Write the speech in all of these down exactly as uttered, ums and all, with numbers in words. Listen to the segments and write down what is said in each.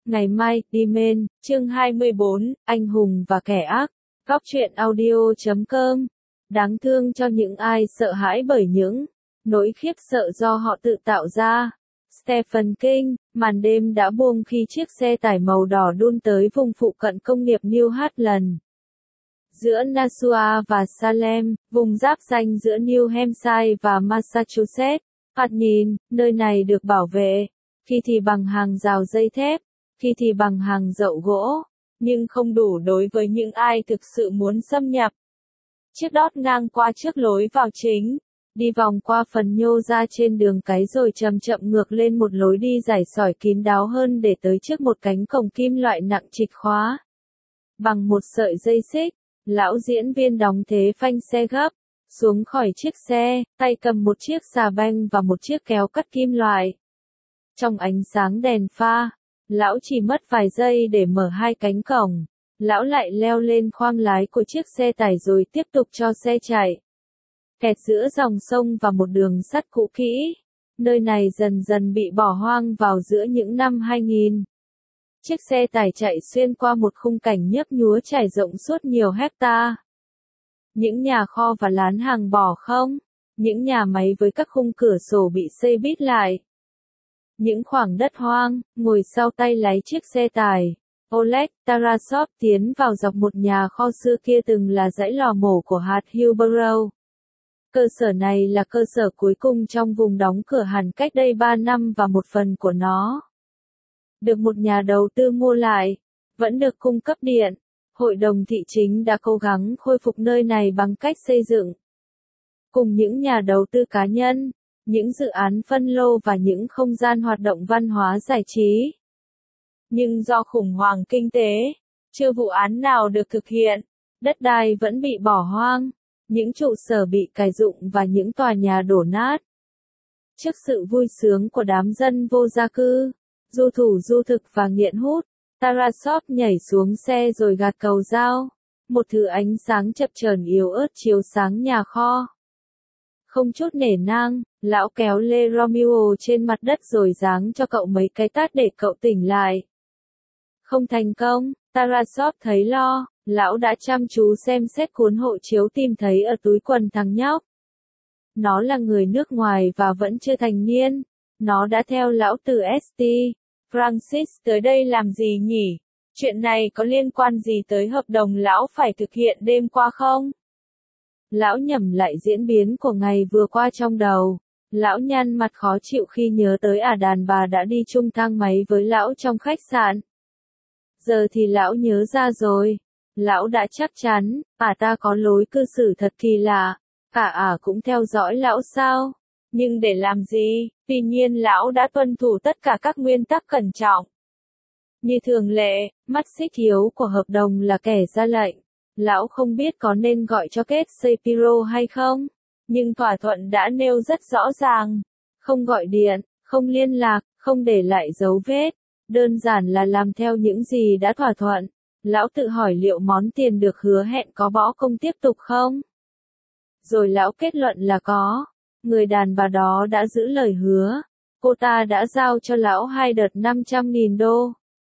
Ngày mai, Dimen, chương hai mươi bốn, Anh hùng và kẻ ác. Góc truyện audio chấm com. Đáng thương cho những ai sợ hãi bởi những nỗi khiếp sợ do họ tự tạo ra. Stephen King, màn đêm đã buông khi chiếc xe tải màu đỏ đun tới vùng phụ cận công nghiệp New Hatland. Giữa Nashua và Salem, vùng giáp ranh giữa New Hampshire và Massachusetts, thoạt nhìn, nơi này được bảo vệ, khi thì bằng hàng rào dây thép, khi thì bằng hàng dậu gỗ, nhưng không đủ đối với những ai thực sự muốn xâm nhập. Chiếc đót ngang qua trước lối vào chính, đi vòng qua phần nhô ra trên đường cái rồi chậm chậm ngược lên một lối đi rải sỏi kín đáo hơn để tới trước một cánh cổng kim loại nặng trịch khóa. Bằng một sợi dây xích, lão diễn viên đóng thế phanh xe gấp xuống khỏi chiếc xe, tay cầm một chiếc xà beng và một chiếc kéo cắt kim loại. Trong ánh sáng đèn pha, lão chỉ mất vài giây để mở hai cánh cổng. Lão lại leo lên khoang lái của chiếc xe tải rồi tiếp tục cho xe chạy. Kẹt giữa dòng sông và một đường sắt cũ kỹ. Nơi này dần dần bị bỏ hoang vào giữa những năm hai nghìn. Chiếc xe tải chạy xuyên qua một khung cảnh nhấp nhúa trải rộng suốt nhiều hecta. Những nhà kho và lán hàng bỏ không. Những nhà máy với các khung cửa sổ bị xây bít lại. Những khoảng đất hoang, ngồi sau tay lái chiếc xe tải. Oleg Tarasov tiến vào dọc một nhà kho xưa kia từng là dãy lò mổ của hạt Hillsborough. Cơ sở này là cơ sở cuối cùng trong vùng đóng cửa hẳn cách đây ba năm và một phần của nó được một nhà đầu tư mua lại, vẫn được cung cấp điện. Hội đồng thị chính đã cố gắng khôi phục nơi này bằng cách xây dựng cùng những nhà đầu tư cá nhân, những dự án phân lô và những không gian hoạt động văn hóa giải trí. Nhưng do khủng hoảng kinh tế, chưa vụ án nào được thực hiện, đất đai vẫn bị bỏ hoang, những trụ sở bị cài dụng và những tòa nhà đổ nát. Trước sự vui sướng của đám dân vô gia cư, du thủ du thực và nghiện hút, Tarasov nhảy xuống xe rồi gạt cầu dao. Một thứ ánh sáng chập chờn yếu ớt chiếu sáng nhà kho. Không chút nể nang, lão kéo lê Romeo trên mặt đất rồi giáng cho cậu mấy cái tát để cậu tỉnh lại. Không thành công, Tarasov thấy lo, lão đã chăm chú xem xét cuốn hộ chiếu tìm thấy ở túi quần thằng nhóc. Nó là người nước ngoài và vẫn chưa thành niên. Nó đã theo lão từ ét tê. Francis tới đây làm gì nhỉ? Chuyện này có liên quan gì tới hợp đồng lão phải thực hiện đêm qua không? Lão nhẩm lại diễn biến của ngày vừa qua trong đầu. Lão nhăn mặt khó chịu khi nhớ tới ả đàn bà đã đi chung thang máy với lão trong khách sạn. Giờ thì lão nhớ ra rồi. Lão đã chắc chắn, ả ta có lối cư xử thật kỳ lạ. Cả ả cũng theo dõi lão sao? Nhưng để làm gì? Tuy nhiên lão đã tuân thủ tất cả các nguyên tắc cẩn trọng. Như thường lệ, mắt xích yếu của hợp đồng là kẻ ra lệnh. Lão không biết có nên gọi cho Kate Shapiro hay không. Nhưng thỏa thuận đã nêu rất rõ ràng. Không gọi điện, không liên lạc, không để lại dấu vết. Đơn giản là làm theo những gì đã thỏa thuận. Lão tự hỏi liệu món tiền được hứa hẹn có bỏ công tiếp tục không? Rồi lão kết luận là có. Người đàn bà đó đã giữ lời hứa. Cô ta đã giao cho lão hai đợt năm trăm nghìn đô.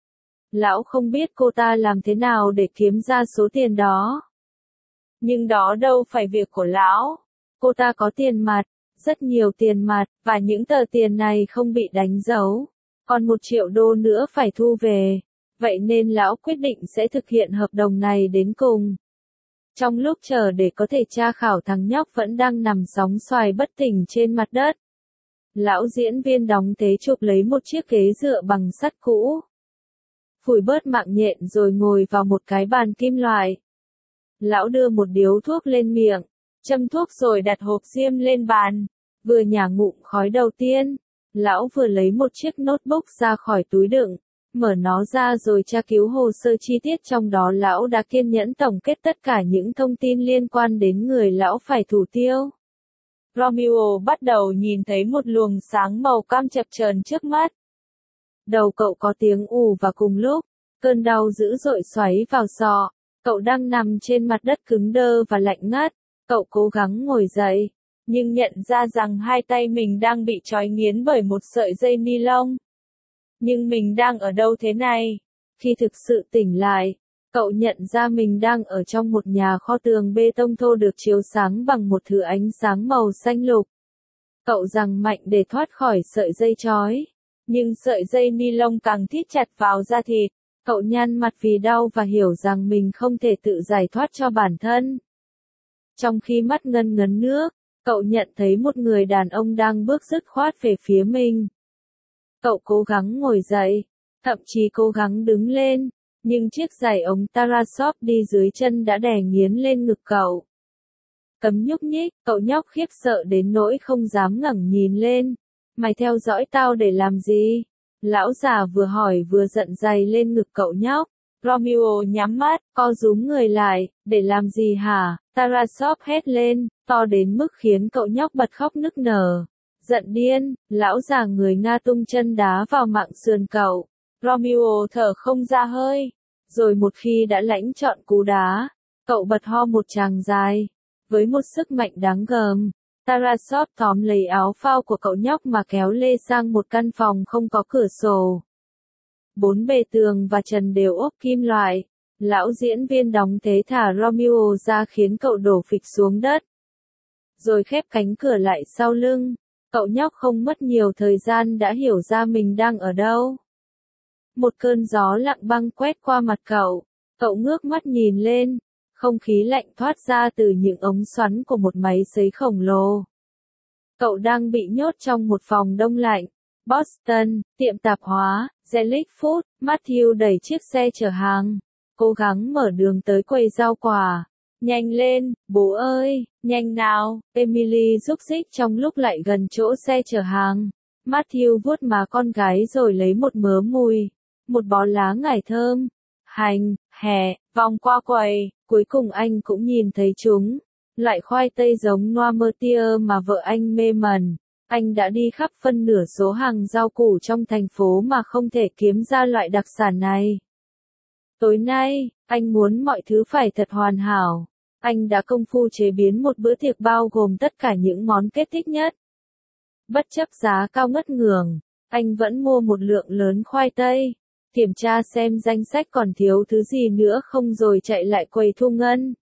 Lão không biết cô ta làm thế nào để kiếm ra số tiền đó. Nhưng đó đâu phải việc của lão. Cô ta có tiền mặt, rất nhiều tiền mặt, và những tờ tiền này không bị đánh dấu. Còn một triệu đô nữa phải thu về. Vậy nên lão quyết định sẽ thực hiện hợp đồng này đến cùng. Trong lúc chờ để có thể tra khảo thằng nhóc vẫn đang nằm sóng xoài bất tỉnh trên mặt đất. Lão diễn viên đóng thế chụp lấy một chiếc ghế dựa bằng sắt cũ. Phủi bớt mạng nhện rồi ngồi vào một cái bàn kim loại. Lão đưa một điếu thuốc lên miệng, châm thuốc rồi đặt hộp diêm lên bàn. Vừa nhả ngụm khói đầu tiên, lão vừa lấy một chiếc notebook ra khỏi túi đựng. Mở nó ra rồi tra cứu hồ sơ chi tiết trong đó lão đã kiên nhẫn tổng kết tất cả những thông tin liên quan đến người lão phải thủ tiêu. Romeo bắt đầu nhìn thấy một luồng sáng màu cam chập chờn trước mắt. Đầu cậu có tiếng ù và cùng lúc, cơn đau dữ dội xoáy vào sọ. Cậu đang nằm trên mặt đất cứng đơ và lạnh ngắt. Cậu cố gắng ngồi dậy, nhưng nhận ra rằng hai tay mình đang bị trói nghiến bởi một sợi dây ni lông. Nhưng mình đang ở đâu thế này? Khi thực sự tỉnh lại, cậu nhận ra mình đang ở trong một nhà kho tường bê tông thô được chiếu sáng bằng một thứ ánh sáng màu xanh lục. Cậu giằng mạnh để thoát khỏi sợi dây trói. Nhưng sợi dây ni lông càng thít chặt vào da thịt. Cậu nhăn mặt vì đau và hiểu rằng mình không thể tự giải thoát cho bản thân. Trong khi mắt ngân ngấn nước, cậu nhận thấy một người đàn ông đang bước dứt khoát về phía mình. Cậu cố gắng ngồi dậy, thậm chí cố gắng đứng lên, nhưng chiếc giày ống Tarasov đi dưới chân đã đè nghiến lên ngực cậu. Cấm nhúc nhích, cậu nhóc khiếp sợ đến nỗi không dám ngẩng nhìn lên. Mày theo dõi tao để làm gì? Lão già vừa hỏi vừa giận giày lên ngực cậu nhóc. Romeo nhắm mắt, co rúm người lại, để làm gì hả? Tarasov hét lên, to đến mức khiến cậu nhóc bật khóc nức nở. Giận điên, lão già người Nga tung chân đá vào mạng sườn cậu. Romeo thở không ra hơi. Rồi một khi đã lãnh trọn cú đá, cậu bật ho một tràng dài. Với một sức mạnh đáng gờm, Tarasov tóm lấy áo phao của cậu nhóc mà kéo lê sang một căn phòng không có cửa sổ. Bốn bề tường và trần đều ốp kim loại. Lão diễn viên đóng thế thả Romeo ra khiến cậu đổ phịch xuống đất. Rồi khép cánh cửa lại sau lưng. Cậu nhóc không mất nhiều thời gian đã hiểu ra mình đang ở đâu. Một cơn gió lặng băng quét qua mặt cậu. Cậu ngước mắt nhìn lên. Không khí lạnh thoát ra từ những ống xoắn của một máy sấy khổng lồ. Cậu đang bị nhốt trong một phòng đông lạnh. Boston, tiệm tạp hóa, Zelig Food, Matthew đẩy chiếc xe chở hàng. Cố gắng mở đường tới quầy rau quả. Nhanh lên, bố ơi, nhanh nào, Emily rúc rích trong lúc lại gần chỗ xe chở hàng. Matthew vuốt má con gái rồi lấy một mớ mùi, một bó lá ngải thơm, hành, hè, vòng qua quầy, cuối cùng anh cũng nhìn thấy chúng. Loại khoai tây giống Noirmoutier mà vợ anh mê mẩn. Anh đã đi khắp phân nửa số hàng rau củ trong thành phố mà không thể kiếm ra loại đặc sản này. Tối nay, anh muốn mọi thứ phải thật hoàn hảo. Anh đã công phu chế biến một bữa tiệc bao gồm tất cả những món kết thích nhất. Bất chấp giá cao ngất ngường, anh vẫn mua một lượng lớn khoai tây, kiểm tra xem danh sách còn thiếu thứ gì nữa không rồi chạy lại quầy thu ngân.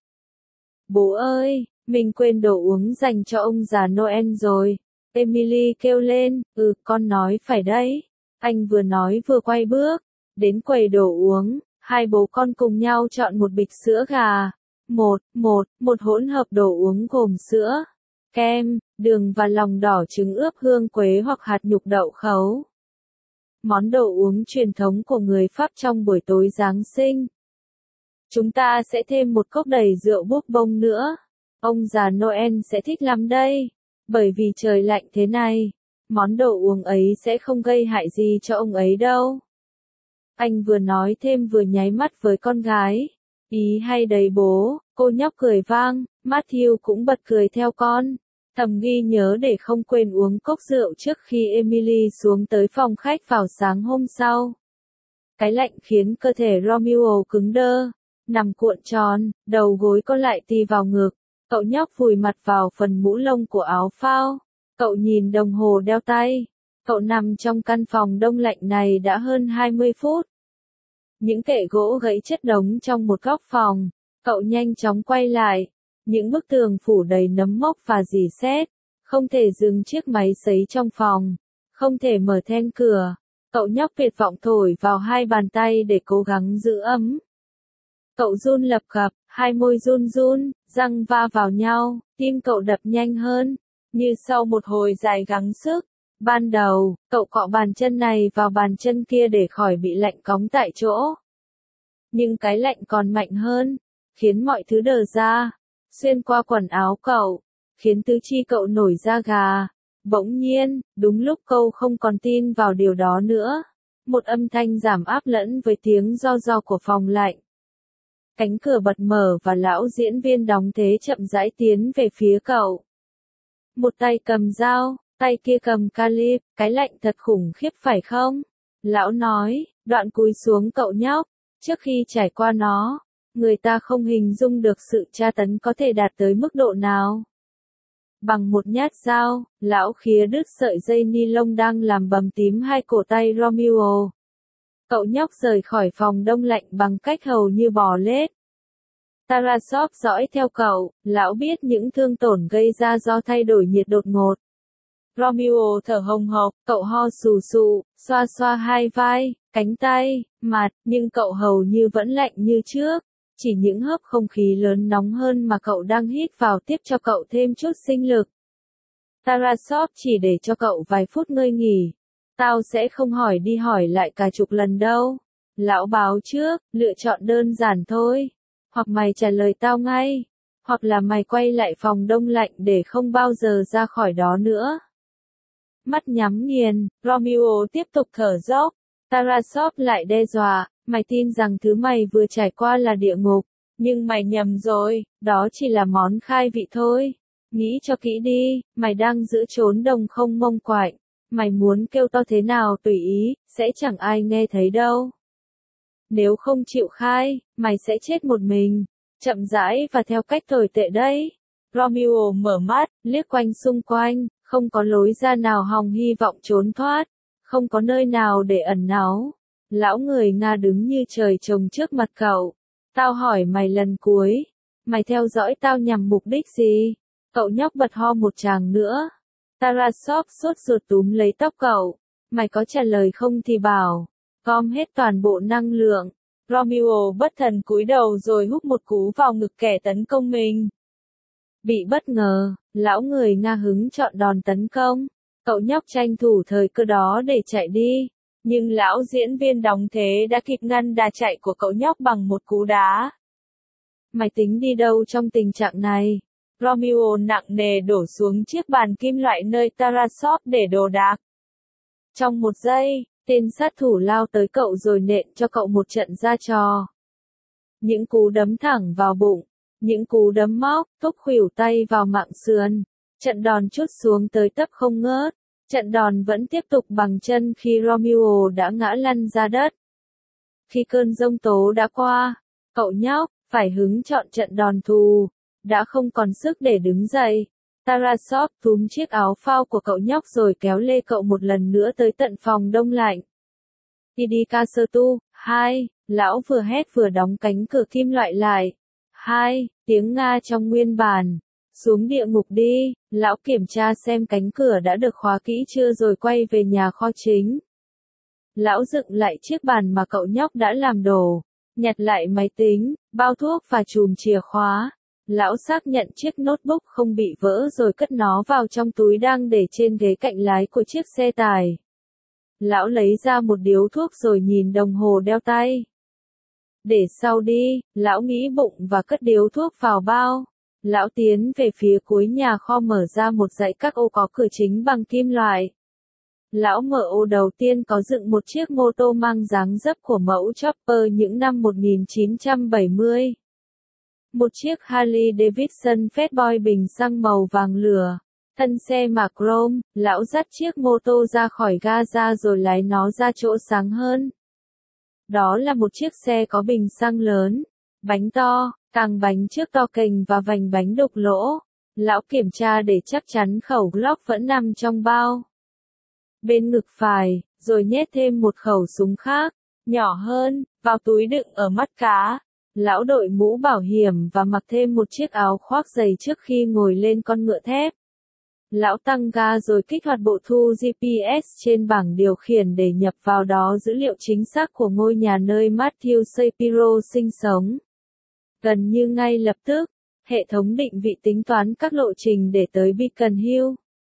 Bố ơi, mình quên đồ uống dành cho ông già Noel rồi. Emily kêu lên, ừ, con nói phải đấy. Anh vừa nói vừa quay bước, đến quầy đồ uống, hai bố con cùng nhau chọn một bịch sữa gà. Một, một, một hỗn hợp đồ uống gồm sữa, kem, đường và lòng đỏ trứng ướp hương quế hoặc hạt nhục đậu khấu. Món đồ uống truyền thống của người Pháp trong buổi tối Giáng sinh. Chúng ta sẽ thêm một cốc đầy rượu bourbon nữa. Ông già Noel sẽ thích lắm đây. Bởi vì trời lạnh thế này, món đồ uống ấy sẽ không gây hại gì cho ông ấy đâu. Anh vừa nói thêm vừa nháy mắt với con gái. Ý hay đấy bố, cô nhóc cười vang, Matthew cũng bật cười theo con. Thầm ghi nhớ để không quên uống cốc rượu trước khi Emily xuống tới phòng khách vào sáng hôm sau. Cái lạnh khiến cơ thể Romeo cứng đơ, nằm cuộn tròn, đầu gối co lại tì vào ngực. Cậu nhóc vùi mặt vào phần mũ lông của áo phao. Cậu nhìn đồng hồ đeo tay. Cậu nằm trong căn phòng đông lạnh này đã hơn hai mươi phút. Những kệ gỗ gãy chất đống trong một góc phòng. Cậu nhanh chóng quay lại. Những bức tường phủ đầy nấm mốc và rỉ sét. Không thể dừng chiếc máy sấy trong phòng. Không thể mở then cửa. Cậu nhóc tuyệt vọng thổi vào hai bàn tay để cố gắng giữ ấm. Cậu run lập cập, hai môi run run, răng va vào nhau, tim cậu đập nhanh hơn. Như sau một hồi dài gắng sức. Ban đầu, cậu cọ bàn chân này vào bàn chân kia để khỏi bị lạnh cóng tại chỗ. Nhưng cái lạnh còn mạnh hơn, khiến mọi thứ đờ ra, xuyên qua quần áo cậu, khiến tứ chi cậu nổi da gà. Bỗng nhiên, đúng lúc cậu không còn tin vào điều đó nữa, một âm thanh giảm áp lẫn với tiếng ro ro của phòng lạnh. Cánh cửa bật mở và lão diễn viên đóng thế chậm rãi tiến về phía cậu. Một tay cầm dao, tay kia cầm calip, cái lạnh thật khủng khiếp phải không? Lão nói, đoạn cúi xuống cậu nhóc. Trước khi trải qua nó, người ta không hình dung được sự tra tấn có thể đạt tới mức độ nào. Bằng một nhát dao, lão khía đứt sợi dây ni lông đang làm bầm tím hai cổ tay Romeo. Cậu nhóc rời khỏi phòng đông lạnh bằng cách hầu như bò lết. Tarasov dõi theo cậu, lão biết những thương tổn gây ra do thay đổi nhiệt đột ngột. Romeo thở hồng hộc, cậu ho sù sụ, xoa xoa hai vai, cánh tay, mặt, nhưng cậu hầu như vẫn lạnh như trước. Chỉ những hớp không khí lớn nóng hơn mà cậu đang hít vào tiếp cho cậu thêm chút sinh lực. Tarasov chỉ để cho cậu vài phút ngơi nghỉ. Tao sẽ không hỏi đi hỏi lại cả chục lần đâu. Lão báo trước, lựa chọn đơn giản thôi. Hoặc mày trả lời tao ngay, hoặc là mày quay lại phòng đông lạnh để không bao giờ ra khỏi đó nữa. Mắt nhắm nghiền, Romeo tiếp tục thở dốc. Tarasov lại đe dọa, mày tin rằng thứ mày vừa trải qua là địa ngục, nhưng mày nhầm rồi, đó chỉ là món khai vị thôi. Nghĩ cho kỹ đi, mày đang giữa chốn đồng không mông quạnh, mày muốn kêu to thế nào tùy ý, sẽ chẳng ai nghe thấy đâu. Nếu không chịu khai, mày sẽ chết một mình, chậm rãi và theo cách tồi tệ đấy. Romeo mở mắt, liếc quanh xung quanh, không có lối ra nào hòng hy vọng trốn thoát, không có nơi nào để ẩn náu. Lão người Nga đứng như trời trồng trước mặt cậu. Tao hỏi mày lần cuối, mày theo dõi tao nhằm mục đích gì? Cậu nhóc bật ho một tràng nữa. Tarasov sốt ruột túm lấy tóc cậu. Mày có trả lời không thì bảo. Gom hết toàn bộ năng lượng. Romeo bất thần cúi đầu rồi húc một cú vào ngực kẻ tấn công mình. Bị bất ngờ, lão người Nga hứng chọn đòn tấn công. Cậu nhóc tranh thủ thời cơ đó để chạy đi. Nhưng lão diễn viên đóng thế đã kịp ngăn đà chạy của cậu nhóc bằng một cú đá. Mày tính đi đâu trong tình trạng này? Romeo nặng nề đổ xuống chiếc bàn kim loại nơi Tarasov để đồ đạc. Trong một giây, tên sát thủ lao tới cậu rồi nện cho cậu một trận ra trò. Những cú đấm thẳng vào bụng, những cú đấm móc, thúc khuỷu tay vào mạng sườn. Trận đòn trút xuống tới tấp không ngớt. Trận đòn vẫn tiếp tục bằng chân khi Romeo đã ngã lăn ra đất. Khi cơn giông tố đã qua, cậu nhóc phải hứng chọn trận đòn thù, đã không còn sức để đứng dậy. Tarasov túm chiếc áo phao của cậu nhóc rồi kéo lê cậu một lần nữa tới tận phòng đông lạnh. Idika Sertu, hai, lão vừa hét vừa đóng cánh cửa kim loại lại. Hai, tiếng Nga trong nguyên bản. Xuống địa ngục đi, lão kiểm tra xem cánh cửa đã được khóa kỹ chưa rồi quay về nhà kho chính. Lão dựng lại chiếc bàn mà cậu nhóc đã làm đổ, nhặt lại máy tính, bao thuốc và chùm chìa khóa. Lão xác nhận chiếc notebook không bị vỡ rồi cất nó vào trong túi đang để trên ghế cạnh lái của chiếc xe tải. Lão lấy ra một điếu thuốc rồi nhìn đồng hồ đeo tay. Để sau đi, lão nghĩ bụng và cất điếu thuốc vào bao. Lão tiến về phía cuối nhà kho mở ra một dãy các ô có cửa chính bằng kim loại. Lão mở ô đầu tiên có dựng một chiếc mô tô mang dáng dấp của mẫu Chopper những năm một nghìn chín trăm bảy mươi. Một chiếc Harley Davidson Fatboy bình xăng màu vàng lửa. Thân xe mạ chrome, lão dắt chiếc mô tô ra khỏi ga ra rồi lái nó ra chỗ sáng hơn. Đó là một chiếc xe có bình xăng lớn, bánh to, càng bánh trước to kềnh và vành bánh đục lỗ. Lão kiểm tra để chắc chắn khẩu Glock vẫn nằm trong bao. Bên ngực phải, rồi nhét thêm một khẩu súng khác, nhỏ hơn, vào túi đựng ở mắt cá. Lão đội mũ bảo hiểm và mặc thêm một chiếc áo khoác dày trước khi ngồi lên con ngựa thép. Lão tăng ga rồi kích hoạt bộ thu giê pê ét trên bảng điều khiển để nhập vào đó dữ liệu chính xác của ngôi nhà nơi Matthew Shapiro sinh sống. Gần như ngay lập tức, hệ thống định vị tính toán các lộ trình để tới Beacon Hill.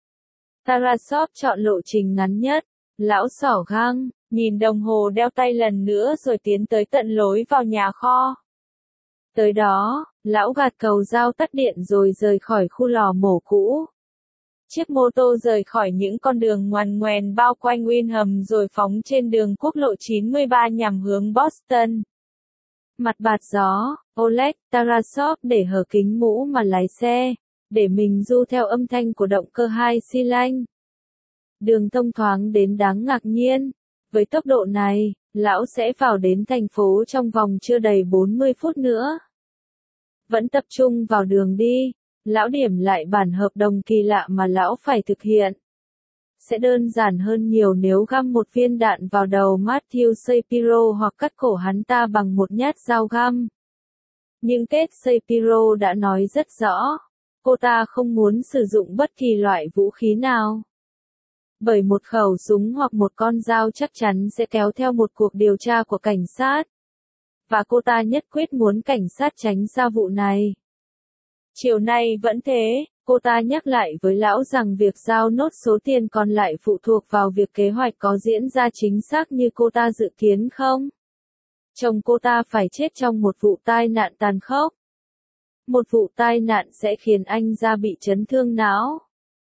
Tarasov chọn lộ trình ngắn nhất. Lão xỏ găng, nhìn đồng hồ đeo tay lần nữa rồi tiến tới tận lối vào nhà kho. Tới đó, lão gạt cầu dao tắt điện rồi rời khỏi khu lò mổ cũ. Chiếc mô tô rời khỏi những con đường ngoằn ngoèo bao quanh Windham rồi phóng trên đường quốc lộ chín mươi ba nhằm hướng Boston. Mặt bạt gió, Oleg Tarasov để hở kính mũ mà lái xe, để mình du theo âm thanh của động cơ hai xi lanh. Đường thông thoáng đến đáng ngạc nhiên. Với tốc độ này, lão sẽ vào đến thành phố trong vòng chưa đầy bốn mươi phút nữa. Vẫn tập trung vào đường đi, Lão điểm lại bản hợp đồng kỳ lạ mà lão phải thực hiện. Sẽ đơn giản hơn nhiều nếu găm một viên đạn vào đầu Matthew Shapiro hoặc cắt cổ hắn ta bằng một nhát dao găm. Nhưng Kate Shapiro đã nói rất rõ, cô ta không muốn sử dụng bất kỳ loại vũ khí nào. Bởi một khẩu súng hoặc một con dao chắc chắn sẽ kéo theo một cuộc điều tra của cảnh sát. Và cô ta nhất quyết muốn cảnh sát tránh xa vụ này. Chiều nay vẫn thế, cô ta nhắc lại với lão rằng việc giao nốt số tiền còn lại phụ thuộc vào việc kế hoạch có diễn ra chính xác như cô ta dự kiến không. Chồng cô ta phải chết trong một vụ tai nạn tàn khốc. Một vụ tai nạn sẽ khiến anh ra bị chấn thương não,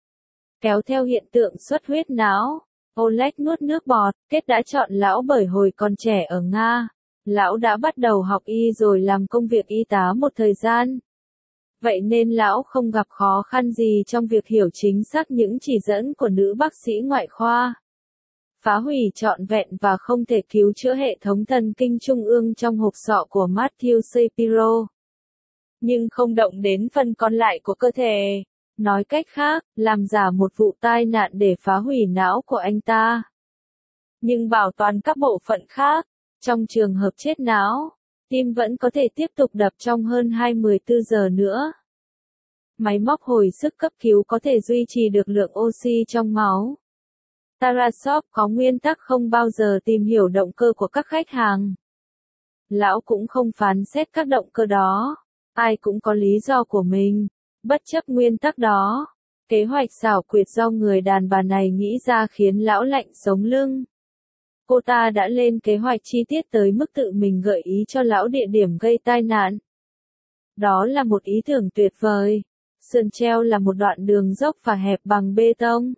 kéo theo hiện tượng xuất huyết não. Oleg nuốt nước bọt. Kết đã chọn lão bởi hồi còn trẻ ở Nga, lão đã bắt đầu học y rồi làm công việc y tá một thời gian. Vậy nên lão không gặp khó khăn gì trong việc hiểu chính xác những chỉ dẫn của nữ bác sĩ ngoại khoa. Phá hủy trọn vẹn và không thể cứu chữa hệ thống thần kinh trung ương trong hộp sọ của Matthew Shapiro. Nhưng không động đến phần còn lại của cơ thể. Nói cách khác, làm giả một vụ tai nạn để phá hủy não của anh ta. Nhưng bảo toàn các bộ phận khác. Trong trường hợp chết não, tim vẫn có thể tiếp tục đập trong hơn hai mươi tư giờ nữa. Máy móc hồi sức cấp cứu có thể duy trì được lượng oxy trong máu. Tarasov có nguyên tắc không bao giờ tìm hiểu động cơ của các khách hàng. Lão cũng không phán xét các động cơ đó. Ai cũng có lý do của mình. Bất chấp nguyên tắc đó, kế hoạch xảo quyệt do người đàn bà này nghĩ ra khiến lão lạnh sống lưng. Cô ta đã lên kế hoạch chi tiết tới mức tự mình gợi ý cho lão địa điểm gây tai nạn. Đó là một ý tưởng tuyệt vời. Sườn treo là một đoạn đường dốc và hẹp bằng bê tông.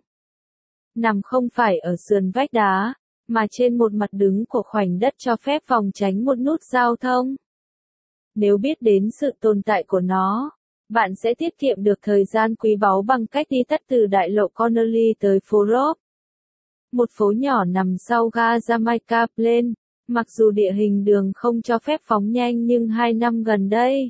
Nằm không phải ở sườn vách đá, mà trên một mặt đứng của khoảnh đất cho phép phòng tránh một nút giao thông. Nếu biết đến sự tồn tại của nó, bạn sẽ tiết kiệm được thời gian quý báu bằng cách đi tắt từ đại lộ Connolly tới phố Rock. Một phố nhỏ nằm sau ga Jamaica Plain, mặc dù địa hình đường không cho phép phóng nhanh nhưng hai năm gần đây,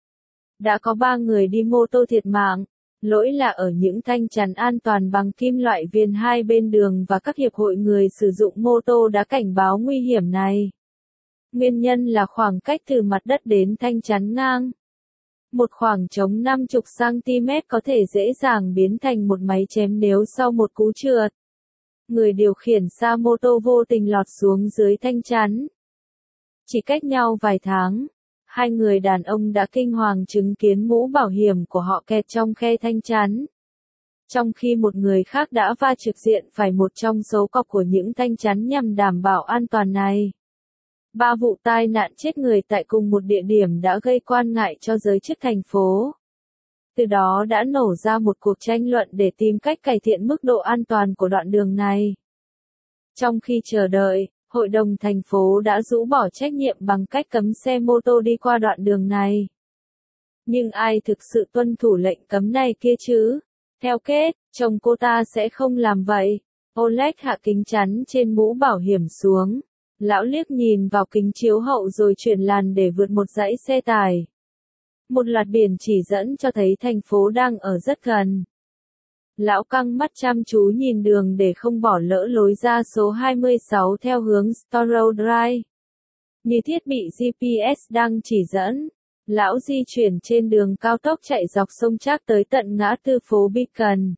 đã có ba người đi mô tô thiệt mạng. Lỗi là ở những thanh chắn an toàn bằng kim loại viền hai bên đường và các hiệp hội người sử dụng mô tô đã cảnh báo nguy hiểm này. Nguyên nhân là khoảng cách từ mặt đất đến thanh chắn ngang. Một khoảng trống năm mươi xăng-ti-mét có thể dễ dàng biến thành một máy chém nếu sau một cú trượt. Người điều khiển xa mô tô vô tình lọt xuống dưới thanh chắn. Chỉ cách nhau vài tháng, hai người đàn ông đã kinh hoàng chứng kiến mũ bảo hiểm của họ kẹt trong khe thanh chắn. Trong khi một người khác đã va trực diện phải một trong số cọc của những thanh chắn nhằm đảm bảo an toàn này. Ba vụ tai nạn chết người tại cùng một địa điểm đã gây quan ngại cho giới chức thành phố. Từ đó đã nổ ra một cuộc tranh luận để tìm cách cải thiện mức độ an toàn của đoạn đường này. Trong khi chờ đợi, Hội đồng thành phố đã rũ bỏ trách nhiệm bằng cách cấm xe mô tô đi qua đoạn đường này. Nhưng ai thực sự tuân thủ lệnh cấm này kia chứ? Theo Kate, chồng cô ta sẽ không làm vậy. Oleg hạ kính chắn trên mũ bảo hiểm xuống. Lão liếc nhìn vào kính chiếu hậu rồi chuyển làn để vượt một dãy xe tải. Một loạt biển chỉ dẫn cho thấy thành phố đang ở rất gần. Lão căng mắt chăm chú nhìn đường để không bỏ lỡ lối ra số hai mươi sáu theo hướng Storrow Drive. Như thiết bị giê pê ét đang chỉ dẫn, lão di chuyển trên đường cao tốc chạy dọc sông Trác tới tận ngã tư phố Beacon.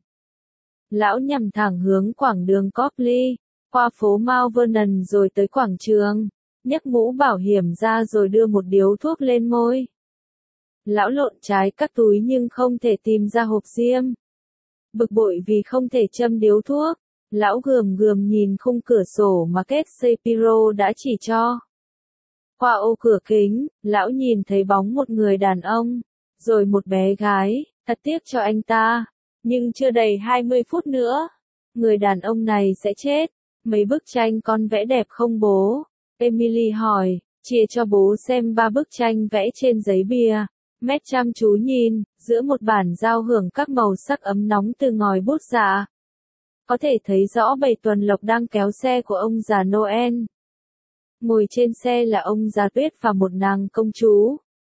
Lão nhằm thẳng hướng quảng đường Copley, qua phố Mount Vernon rồi tới quảng trường, nhấc mũ bảo hiểm ra rồi đưa một điếu thuốc lên môi. Lão lộn trái các túi nhưng không thể tìm ra hộp diêm. Bực bội vì không thể châm điếu thuốc, lão gườm gườm nhìn khung cửa sổ mà Kate Shapiro đã chỉ cho. Qua ô cửa kính, lão nhìn thấy bóng một người đàn ông, rồi một bé gái, thật tiếc cho anh ta. Nhưng chưa đầy hai mươi phút nữa, người đàn ông này sẽ chết. Mấy bức tranh con vẽ đẹp không bố? Emily hỏi, chia cho bố xem ba bức tranh vẽ trên giấy bìa. Matt chăm chú nhìn, giữa một bản giao hưởng các màu sắc ấm nóng từ ngòi bút dạ. Có thể thấy rõ bầy tuần lộc đang kéo xe của ông già Noel. Ngồi trên xe là ông già Tuyết và một nàng công chúa.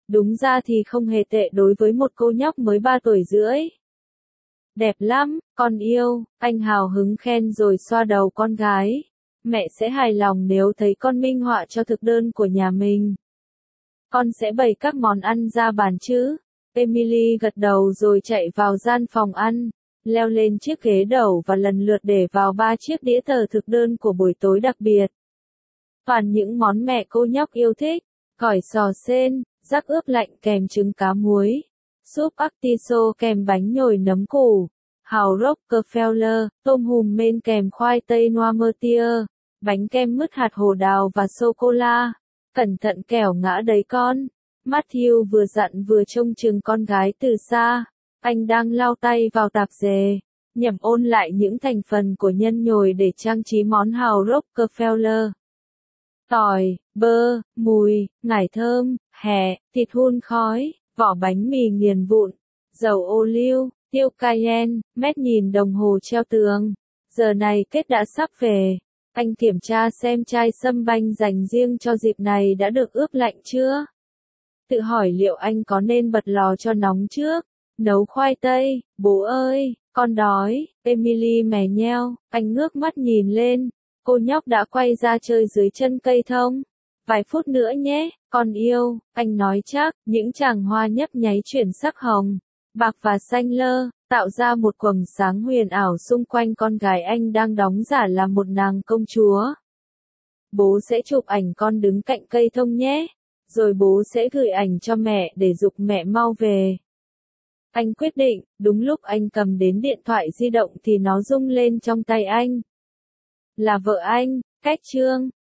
Đúng ra thì không hề tệ đối với một cô nhóc mới ba tuổi rưỡi. Đẹp lắm, con yêu, anh hào hứng khen rồi xoa đầu con gái. Mẹ sẽ hài lòng nếu thấy con minh họa cho thực đơn của nhà mình. Con sẽ bày các món ăn ra bàn chứ? Emily gật đầu rồi chạy vào gian phòng ăn, leo lên chiếc ghế đầu và lần lượt để vào ba chiếc đĩa tờ thực đơn của buổi tối đặc biệt. Toàn những món mẹ cô nhóc yêu thích, gỏi sò sên, rắc ướp lạnh kèm trứng cá muối, súp artiso kèm bánh nhồi nấm củ, hàu Rockefeller, tôm hùm men kèm khoai tây Noirmoutier, bánh kem mứt hạt hồ đào và sô-cô-la. Cẩn thận kẻo ngã đấy con. Matthew vừa dặn vừa trông chừng con gái từ xa. Anh đang lau tay vào tạp dề, nhẩm ôn lại những thành phần của nhân nhồi để trang trí món hàu Rockefeller. Tỏi, bơ, mùi, ngải thơm, hẹ, thịt hun khói, vỏ bánh mì nghiền vụn, dầu ô liu, tiêu cayenne. Matt nhìn đồng hồ treo tường. Giờ này Kết đã sắp về. Anh kiểm tra xem chai sâm banh dành riêng cho dịp này đã được ướp lạnh chưa. Tự hỏi liệu anh có nên bật lò cho nóng trước. Nấu khoai tây, bố ơi, con đói. Emily mè nheo, anh ngước mắt nhìn lên. Cô nhóc đã quay ra chơi dưới chân cây thông. Vài phút nữa nhé, con yêu, anh nói chắc. Những chàng hoa nhấp nháy chuyển sắc hồng, bạc và xanh lơ, tạo ra một quầng sáng huyền ảo xung quanh con gái anh đang đóng giả là một nàng công chúa. Bố sẽ chụp ảnh con đứng cạnh cây thông nhé. Rồi bố sẽ gửi ảnh cho mẹ để giục mẹ mau về. Anh quyết định, đúng lúc anh cầm đến điện thoại di động thì nó rung lên trong tay anh. Là vợ anh, Cách Trương.